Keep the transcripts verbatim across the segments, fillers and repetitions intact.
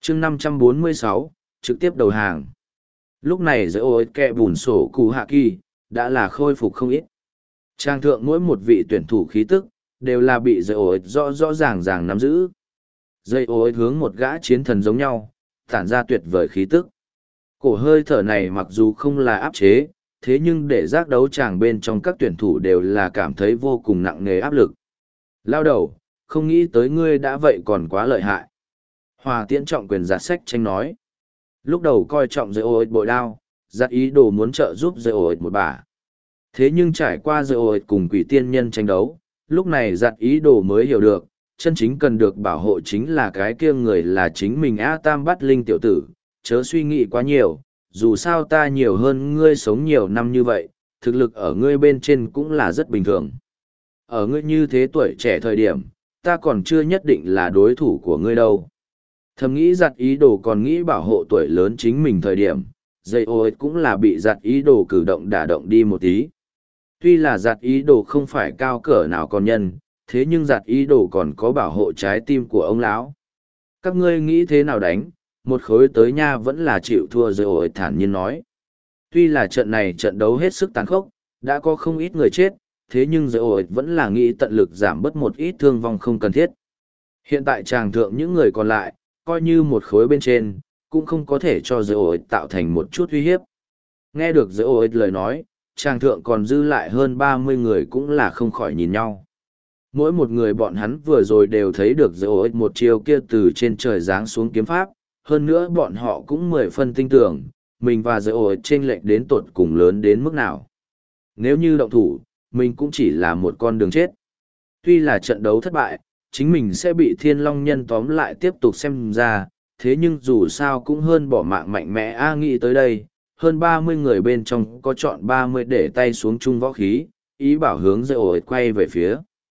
chương năm trăm bốn mươi sáu, trực tiếp đầu hàng. Lúc này giữa ôi kẹ bùn sổ cụ hạ kỳ, đã là khôi phục không ít. Trang thượng mỗi một vị tuyển thủ khí tức, đều là bị dây ổi rõ rõ ràng ràng nắm giữ. Dây ổi hướng một gã chiến thần giống nhau, tản ra tuyệt vời khí tức. Cổ hơi thở này mặc dù không là áp chế, thế nhưng để giác đấu tràng bên trong các tuyển thủ đều là cảm thấy vô cùng nặng nề áp lực. Lao đầu, không nghĩ tới ngươi đã vậy còn quá lợi hại. Hòa tiễn trọng quyền giặt sách tranh nói. Lúc đầu coi trọng dây ổi bội đao, giặt ý đồ muốn trợ giúp dây ổi một bả. Thế nhưng trải qua dây ổi cùng quỷ tiên nhân tranh đấu, lúc này giặt ý đồ mới hiểu được, chân chính cần được bảo hộ chính là cái kia người là chính mình A Tam Bát Linh tiểu tử, chớ suy nghĩ quá nhiều, dù sao ta nhiều hơn ngươi sống nhiều năm như vậy, thực lực ở ngươi bên trên cũng là rất bình thường. Ở ngươi như thế tuổi trẻ thời điểm, ta còn chưa nhất định là đối thủ của ngươi đâu. Thầm nghĩ giặt ý đồ còn nghĩ bảo hộ tuổi lớn chính mình thời điểm, dây ôi cũng là bị giặt ý đồ cử động đả động đi một tí. Tuy là giặt ý đồ không phải cao cỡ nào còn nhân, thế nhưng giặt ý đồ còn có bảo hộ trái tim của ông lão. Các ngươi nghĩ thế nào đánh, một khối tới nha vẫn là chịu thua rồi ổi thản nhiên nói. Tuy là trận này trận đấu hết sức tàn khốc, đã có không ít người chết, thế nhưng rồi ổi vẫn là nghĩ tận lực giảm bớt một ít thương vong không cần thiết. Hiện tại tràng thượng những người còn lại, coi như một khối bên trên, cũng không có thể cho rồi ổi tạo thành một chút uy hiếp. Nghe được rồi ổi lời nói, tràng thượng còn dư lại hơn ba mươi người cũng là không khỏi nhìn nhau. Mỗi một người bọn hắn vừa rồi đều thấy được dấu ích một chiều kia từ trên trời giáng xuống kiếm pháp, hơn nữa bọn họ cũng mười phân tin tưởng, mình và dấu ích chênh lệch đến tột cùng lớn đến mức nào. Nếu như động thủ, mình cũng chỉ là một con đường chết. Tuy là trận đấu thất bại, chính mình sẽ bị thiên long nhân tóm lại tiếp tục xem ra, thế nhưng dù sao cũng hơn bỏ mạng mạnh mẽ a nghĩ tới đây. Hơn ba mươi người bên trong có chọn ba mươi để tay xuống chung võ khí, ý bảo hướng dây ổi quay về phía.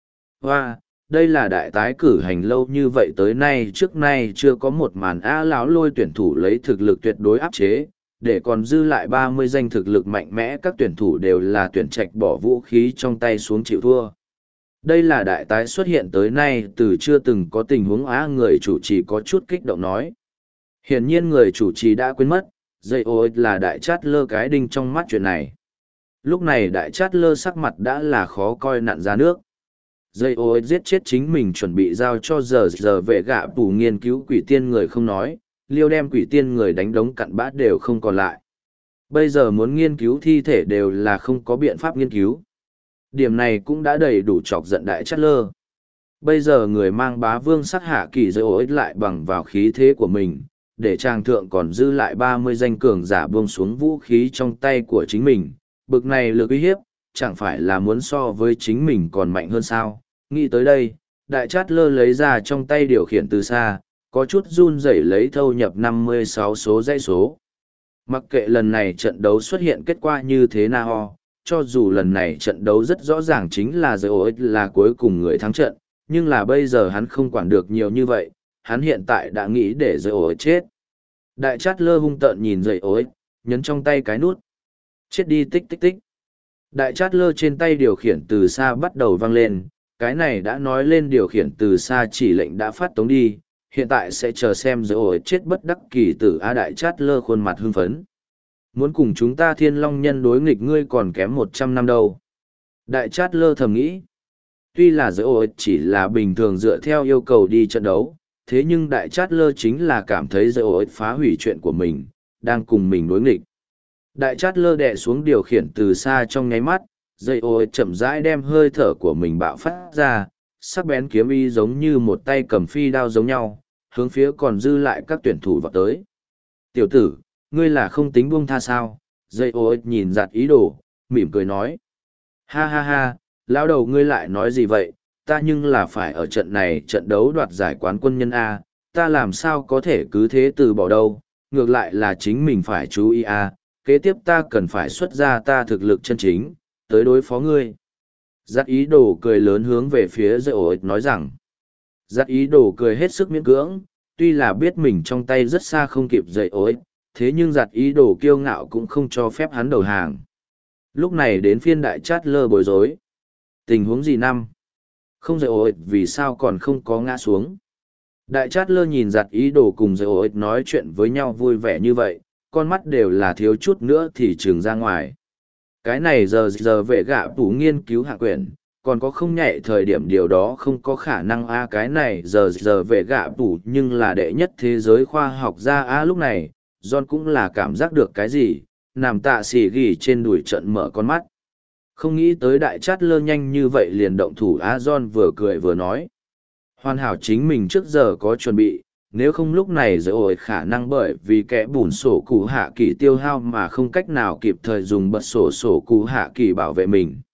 Hoa, đây là đại tái cử hành lâu như vậy tới nay trước nay chưa có một màn á lão lôi tuyển thủ lấy thực lực tuyệt đối áp chế, để còn dư lại ba mươi danh thực lực mạnh mẽ các tuyển thủ đều là tuyển trạch bỏ vũ khí trong tay xuống chịu thua. Đây là đại tái xuất hiện tới nay từ chưa từng có tình huống á người chủ trì có chút kích động nói. Hiển nhiên người chủ trì đã quên mất, dây ô là đại chát lơ cái đinh trong mắt chuyện này. Lúc này đại chát lơ sắc mặt đã là khó coi nặn ra nước. Dây ô giết chết chính mình chuẩn bị giao cho giờ giờ vệ gạ tù nghiên cứu quỷ tiên người không nói, liêu đem quỷ tiên người đánh đống cặn bát đều không còn lại. Bây giờ muốn nghiên cứu thi thể đều là không có biện pháp nghiên cứu. Điểm này cũng đã đầy đủ chọc giận đại chát lơ. Bây giờ người mang bá vương sắc hạ kỳ dây ô lại bằng vào khí thế của mình, để trang thượng còn dư lại ba mươi danh cường giả buông xuống vũ khí trong tay của chính mình. Bực này lực uy hiếp, chẳng phải là muốn so với chính mình còn mạnh hơn sao. Nghĩ tới đây, đại chát lơ lấy ra trong tay điều khiển từ xa, có chút run rẩy lấy thâu nhập năm mươi sáu số dãy số. Mặc kệ lần này trận đấu xuất hiện kết quả như thế nào, cho dù lần này trận đấu rất rõ ràng chính là dây ối là cuối cùng người thắng trận, nhưng là bây giờ hắn không quản được nhiều như vậy, hắn hiện tại đã nghĩ để dây ối chết. Đại chát lơ hung tợn nhìn dây ối, nhấn trong tay cái nút. Chết đi tích tích tích. Đại chát lơ trên tay điều khiển từ xa bắt đầu vang lên, cái này đã nói lên điều khiển từ xa chỉ lệnh đã phát tống đi, hiện tại sẽ chờ xem dây ối chết bất đắc kỳ tử A đại chát lơ khuôn mặt hưng phấn. Muốn cùng chúng ta thiên long nhân đối nghịch ngươi còn kém một trăm năm đâu. Đại chát lơ thầm nghĩ. Tuy là dây ối chỉ là bình thường dựa theo yêu cầu đi trận đấu, thế nhưng đại chát lơ chính là cảm thấy dây ối phá hủy chuyện của mình, đang cùng mình đối nghịch. Đại chát lơ đè xuống điều khiển từ xa trong nháy mắt, dây ối chậm rãi đem hơi thở của mình bạo phát ra, sắc bén kiếm y giống như một tay cầm phi đao giống nhau, hướng phía còn dư lại các tuyển thủ vào tới. Tiểu tử, ngươi là không tính buông tha sao? Dây ối nhìn giặt ý đồ, mỉm cười nói. Ha ha ha, lão đầu ngươi lại nói gì vậy? Ta nhưng là phải ở trận này trận đấu đoạt giải quán quân nhân A, ta làm sao có thể cứ thế từ bỏ đâu, ngược lại là chính mình phải chú ý A, kế tiếp ta cần phải xuất ra ta thực lực chân chính, tới đối phó ngươi. Giặt ý đồ cười lớn hướng về phía dây ổ nói rằng. Giặt ý đồ cười hết sức miễn cưỡng, tuy là biết mình trong tay rất xa không kịp dây ổ, thế nhưng giặt ý đồ kiêu ngạo cũng không cho phép hắn đầu hàng. Lúc này đến phiên đại chát lơ bối rối. Tình huống gì năm? Không dây ổ vì sao còn không có ngã xuống? Đại chát lơ nhìn giặt ý đồ cùng dây ổi nói chuyện với nhau vui vẻ như vậy, con mắt đều là thiếu chút nữa thì trừng ra ngoài. Cái này giờ giờ vệ gạ tủ nghiên cứu hạ quyển, còn có không nhạy thời điểm điều đó không có khả năng a cái này giờ giờ vệ gạ tủ nhưng là đệ nhất thế giới khoa học gia a lúc này, John cũng là cảm giác được cái gì, nằm tạ xỉ ghi trên đùi trận mở con mắt. Không nghĩ tới đại chát lơ nhanh như vậy liền động thủ a John vừa cười vừa nói. Hoàn hảo chính mình trước giờ có chuẩn bị, nếu không lúc này dễ ổi khả năng bởi vì kẻ bùn sổ cụ hạ kỳ tiêu hao mà không cách nào kịp thời dùng bật sổ sổ cụ hạ kỳ bảo vệ mình.